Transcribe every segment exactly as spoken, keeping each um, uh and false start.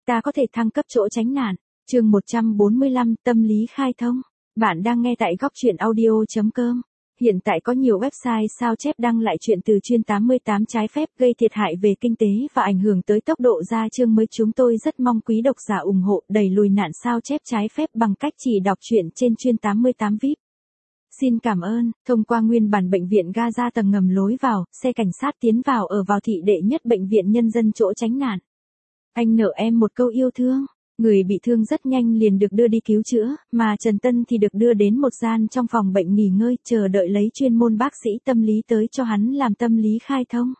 ta có thể thăng cấp chỗ tránh nạn. Chương một trăm bốn mươi lăm, tâm lý khai thông. Bạn đang nghe tại góc truyện audio chấm com. Hiện tại có nhiều website sao chép đăng lại chuyện từ chuyên tám mươi tám trái phép gây thiệt hại về kinh tế và ảnh hưởng tới tốc độ ra chương mới. Chúng tôi rất mong quý độc giả ủng hộ đẩy lùi nạn sao chép trái phép bằng cách chỉ đọc truyện trên chuyên tám mươi tám vi ai pi. Xin cảm ơn. Thông qua nguyên bản bệnh viện Gaza tầng ngầm lối vào, xe cảnh sát tiến vào ở vào thị đệ nhất bệnh viện nhân dân chỗ tránh nạn. Anh nợ em một câu yêu thương. Người bị thương rất nhanh liền được đưa đi cứu chữa, mà Trần Tân thì được đưa đến một gian trong phòng bệnh nghỉ ngơi, chờ đợi lấy chuyên môn bác sĩ tâm lý tới cho hắn làm tâm lý khai thông.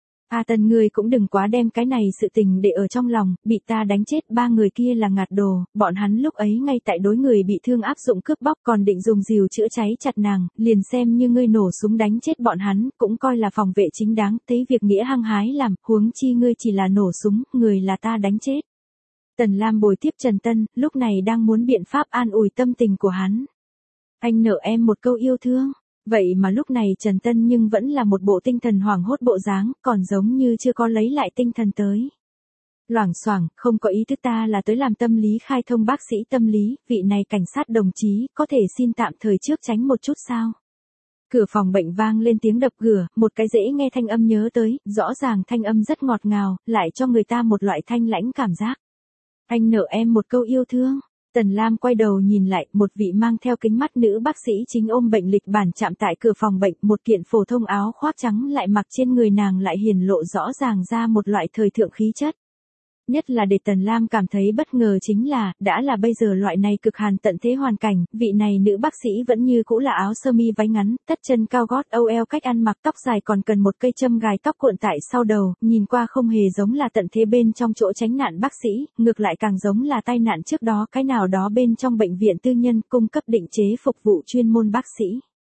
A Tân, ngươi cũng đừng quá đem cái này sự tình để ở trong lòng, bị ta đánh chết ba người kia là ngạt đồ, bọn hắn lúc ấy ngay tại đối người bị thương áp dụng cướp bóc, còn định dùng rìu chữa cháy chặt nàng, liền xem như ngươi nổ súng đánh chết bọn hắn, cũng coi là phòng vệ chính đáng, thấy việc nghĩa hăng hái làm, huống chi ngươi chỉ là nổ súng, người là ta đánh chết. Tần Lam bồi tiếp Trần Tân, lúc này đang muốn biện pháp an ủi tâm tình của hắn. Anh nợ em một câu yêu thương. Vậy mà lúc này Trần Tân nhưng vẫn là một bộ tinh thần hoảng hốt bộ dáng, còn giống như chưa có lấy lại tinh thần tới. Loảng xoảng, không có ý thức, ta là tới làm tâm lý khai thông bác sĩ tâm lý, vị này cảnh sát đồng chí, có thể xin tạm thời trước tránh một chút sao? Cửa phòng bệnh vang lên tiếng đập cửa, một cái dễ nghe thanh âm nhớ tới, rõ ràng thanh âm rất ngọt ngào, lại cho người ta một loại thanh lãnh cảm giác. Anh nợ em một câu yêu thương. Tần Lam quay đầu nhìn lại, một vị mang theo kính mắt nữ bác sĩ chính ôm bệnh lịch bản chạm tại cửa phòng bệnh, một kiện phổ thông áo khoác trắng lại mặc trên người nàng lại hiển lộ rõ ràng ra một loại thời thượng khí chất. Nhất là để Tần Lam cảm thấy bất ngờ chính là, đã là bây giờ loại này cực hàn tận thế hoàn cảnh, vị này nữ bác sĩ vẫn như cũ là áo sơ mi váy ngắn, tất chân cao gót âu eo, cách ăn mặc tóc dài còn cần một cây châm gài tóc cuộn tại sau đầu, nhìn qua không hề giống là tận thế bên trong chỗ tránh nạn bác sĩ, ngược lại càng giống là tai nạn trước đó cái nào đó bên trong bệnh viện tư nhân cung cấp định chế phục vụ chuyên môn bác sĩ.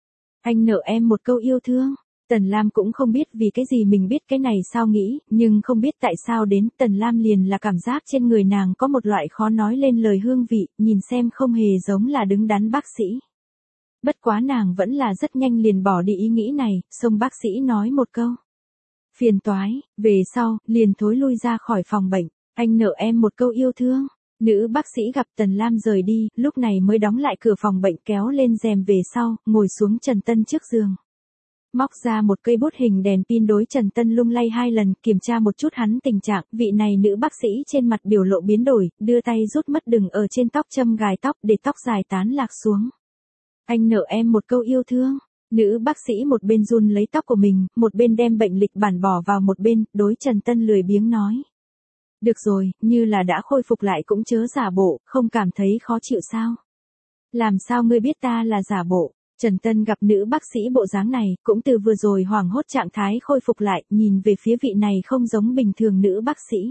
Anh nợ em một câu yêu thương. Tần Lam cũng không biết vì cái gì mình biết cái này sao nghĩ, nhưng không biết tại sao đến Tần Lam liền là cảm giác trên người nàng có một loại khó nói lên lời hương vị, nhìn xem không hề giống là đứng đắn bác sĩ. Bất quá nàng vẫn là rất nhanh liền bỏ đi ý nghĩ này, xông bác sĩ nói một câu. Phiền toái, về sau, liền thối lui ra khỏi phòng bệnh, anh nợ em một câu yêu thương. Nữ bác sĩ gặp Tần Lam rời đi, lúc này mới đóng lại cửa phòng bệnh, kéo lên rèm về sau, ngồi xuống Trần Tân trước giường. Móc ra một cây bút hình đèn pin đối Trần Tân lung lay hai lần, kiểm tra một chút hắn tình trạng, vị này nữ bác sĩ trên mặt biểu lộ biến đổi, đưa tay rút mất đừng ở trên tóc châm gài tóc để tóc dài tán lạc xuống. Anh nợ em một câu yêu thương. Nữ bác sĩ một bên run lấy tóc của mình, một bên đem bệnh lịch bản bỏ vào một bên, đối Trần Tân lười biếng nói. Được rồi, như là đã khôi phục lại cũng chớ giả bộ, không cảm thấy khó chịu sao? Làm sao ngươi biết ta là giả bộ? Trần Tân gặp nữ bác sĩ bộ dáng này, cũng từ vừa rồi hoảng hốt trạng thái khôi phục lại, nhìn về phía vị này không giống bình thường nữ bác sĩ.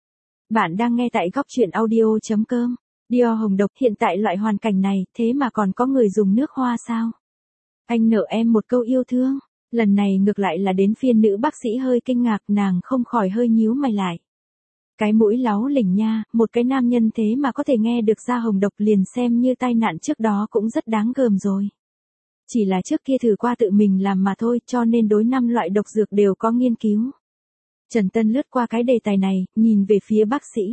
Bạn đang nghe tại góc truyện audio chấm com. Dior hồng độc, hiện tại loại hoàn cảnh này, thế mà còn có người dùng nước hoa sao? Anh nợ em một câu yêu thương. Lần này ngược lại là đến phiên nữ bác sĩ hơi kinh ngạc, nàng không khỏi hơi nhíu mày lại. Cái mũi láu lỉnh nha, một cái nam nhân thế mà có thể nghe được ra hồng độc, liền xem như tai nạn trước đó cũng rất đáng gờm rồi. Chỉ là trước kia thử qua tự mình làm mà thôi, cho nên đối năm loại độc dược đều có nghiên cứu. Trần Tân lướt qua cái đề tài này, nhìn về phía bác sĩ.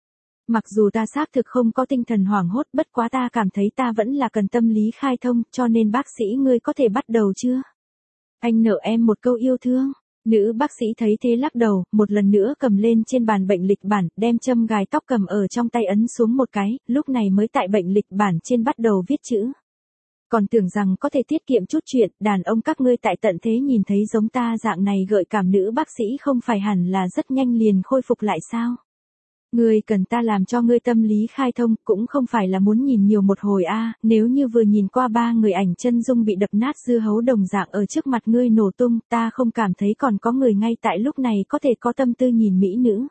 Mặc dù ta xác thực không có tinh thần hoảng hốt, bất quá ta cảm thấy ta vẫn là cần tâm lý khai thông, cho nên bác sĩ ngươi có thể bắt đầu chưa? Anh nợ em một câu yêu thương. Nữ bác sĩ thấy thế lắc đầu, một lần nữa cầm lên trên bàn bệnh lịch bản, đem châm gài tóc cầm ở trong tay ấn xuống một cái, lúc này mới tại bệnh lịch bản trên bắt đầu viết chữ. Còn tưởng rằng có thể tiết kiệm chút chuyện, đàn ông các ngươi tại tận thế nhìn thấy giống ta dạng này gợi cảm nữ bác sĩ không phải hẳn là rất nhanh liền khôi phục lại sao? Ngươi cần ta làm cho ngươi tâm lý khai thông, cũng không phải là muốn nhìn nhiều một hồi a, à, nếu như vừa nhìn qua ba người ảnh chân dung bị đập nát dưa hấu đồng dạng ở trước mặt ngươi nổ tung, ta không cảm thấy còn có người ngay tại lúc này có thể có tâm tư nhìn mỹ nữ.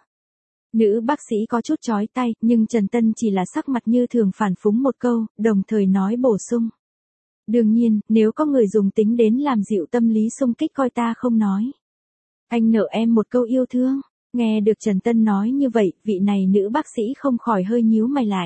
Nữ bác sĩ có chút chói tay, nhưng Trần Tân chỉ là sắc mặt như thường phản phúng một câu, đồng thời nói bổ sung. Đương nhiên, nếu có người dùng tính đến làm dịu tâm lý xung kích coi ta không nói. Anh nợ em một câu yêu thương. Nghe được Trần Tân nói như vậy, vị này nữ bác sĩ không khỏi hơi nhíu mày lại.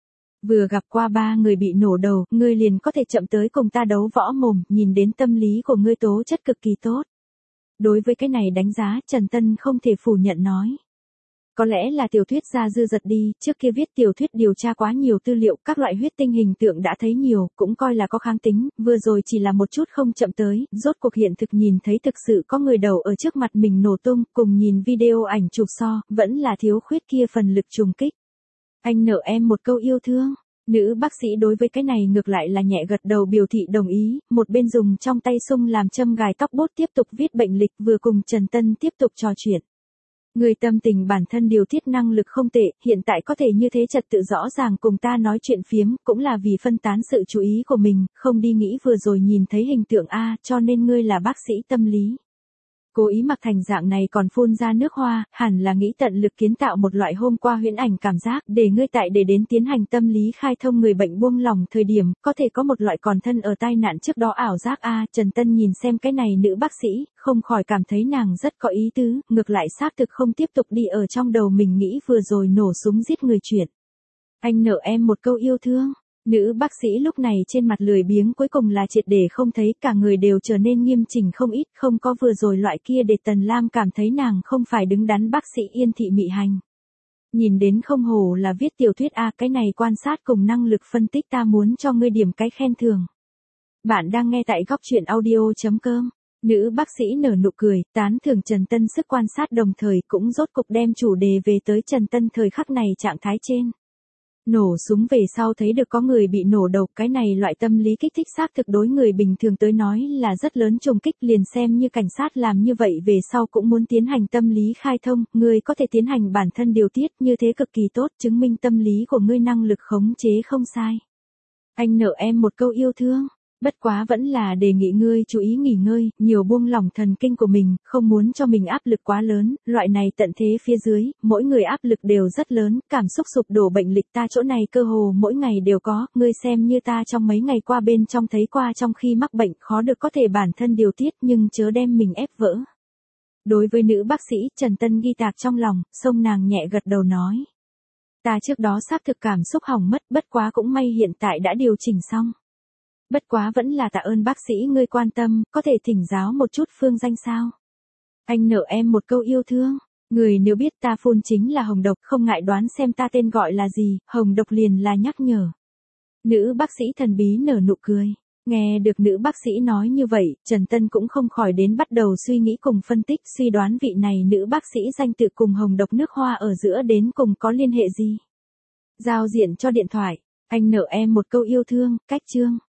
Vừa gặp qua ba người bị nổ đầu, ngươi liền có thể chậm tới cùng ta đấu võ mồm, nhìn đến tâm lý của ngươi tố chất cực kỳ tốt. Đối với cái này đánh giá, Trần Tân không thể phủ nhận nói. Có lẽ là tiểu thuyết gia dư dật đi, trước kia viết tiểu thuyết điều tra quá nhiều tư liệu, các loại huyết tinh hình tượng đã thấy nhiều, cũng coi là có kháng tính, vừa rồi chỉ là một chút không chậm tới, rốt cuộc hiện thực nhìn thấy thực sự có người đầu ở trước mặt mình nổ tung, cùng nhìn video ảnh chụp so, vẫn là thiếu khuyết kia phần lực trùng kích. Anh nợ em một câu yêu thương. Nữ bác sĩ đối với cái này ngược lại là nhẹ gật đầu biểu thị đồng ý, một bên dùng trong tay sung làm châm gài tóc bốt tiếp tục viết bệnh lịch, vừa cùng Trần Tân tiếp tục trò chuyện. Người tâm tình bản thân điều tiết năng lực không tệ, hiện tại có thể như thế trật tự rõ ràng cùng ta nói chuyện phiếm, cũng là vì phân tán sự chú ý của mình, không đi nghĩ vừa rồi nhìn thấy hình tượng A, cho nên ngươi là bác sĩ tâm lý. Cố ý mặc thành dạng này còn phun ra nước hoa, hẳn là nghĩ tận lực kiến tạo một loại hôm qua huyễn ảnh cảm giác, để ngươi tại để đến tiến hành tâm lý khai thông người bệnh buông lòng thời điểm, có thể có một loại còn thân ở tai nạn trước đó ảo giác a. Trần Tân nhìn xem cái này nữ bác sĩ, không khỏi cảm thấy nàng rất có ý tứ, ngược lại xác thực không tiếp tục đi ở trong đầu mình nghĩ vừa rồi nổ súng giết người chuyện. Anh nợ em một câu yêu thương. Nữ bác sĩ lúc này trên mặt lười biếng cuối cùng là triệt để không thấy, cả người đều trở nên nghiêm chỉnh không ít, không có vừa rồi loại kia để Tần Lam cảm thấy nàng không phải đứng đắn bác sĩ Yên Thị mị hành. Nhìn đến không hồ là viết tiểu thuyết a, cái này quan sát cùng năng lực phân tích ta muốn cho ngươi điểm cái khen thưởng. Bạn đang nghe tại góc truyện audio chấm com. Nữ bác sĩ nở nụ cười, tán thưởng Trần Tân sức quan sát đồng thời cũng rốt cục đem chủ đề về tới Trần Tân thời khắc này trạng thái trên. Nổ súng về sau thấy được có người bị nổ đầu, cái này loại tâm lý kích thích xác thực đối người bình thường tới nói là rất lớn trùng kích, liền xem như cảnh sát làm như vậy về sau cũng muốn tiến hành tâm lý khai thông, người có thể tiến hành bản thân điều tiết như thế cực kỳ tốt, chứng minh tâm lý của ngươi năng lực khống chế không sai. Anh nợ em một câu yêu thương. Bất quá vẫn là đề nghị ngươi chú ý nghỉ ngơi, nhiều buông lỏng thần kinh của mình, không muốn cho mình áp lực quá lớn, loại này tận thế phía dưới, mỗi người áp lực đều rất lớn, cảm xúc sụp đổ bệnh lịch ta chỗ này cơ hồ mỗi ngày đều có, ngươi xem như ta trong mấy ngày qua bên trong thấy qua trong khi mắc bệnh khó được có thể bản thân điều tiết nhưng chớ đem mình ép vỡ. Đối với nữ bác sĩ, Trần Tân ghi tạc trong lòng, xông nàng nhẹ gật đầu nói. Ta trước đó xác thực cảm xúc hỏng mất, bất quá cũng may hiện tại đã điều chỉnh xong. Bất quá vẫn là tạ ơn bác sĩ ngươi quan tâm, có thể thỉnh giáo một chút phương danh sao? Anh nợ em một câu yêu thương. Người nếu biết ta phun chính là hồng độc, không ngại đoán xem ta tên gọi là gì, hồng độc liền là nhắc nhở. Nữ bác sĩ thần bí nở nụ cười. Nghe được nữ bác sĩ nói như vậy, Trần Tân cũng không khỏi đến bắt đầu suy nghĩ cùng phân tích, suy đoán vị này nữ bác sĩ danh tự cùng hồng độc nước hoa ở giữa đến cùng có liên hệ gì. Giao diện cho điện thoại. Anh nợ em một câu yêu thương, cách chương.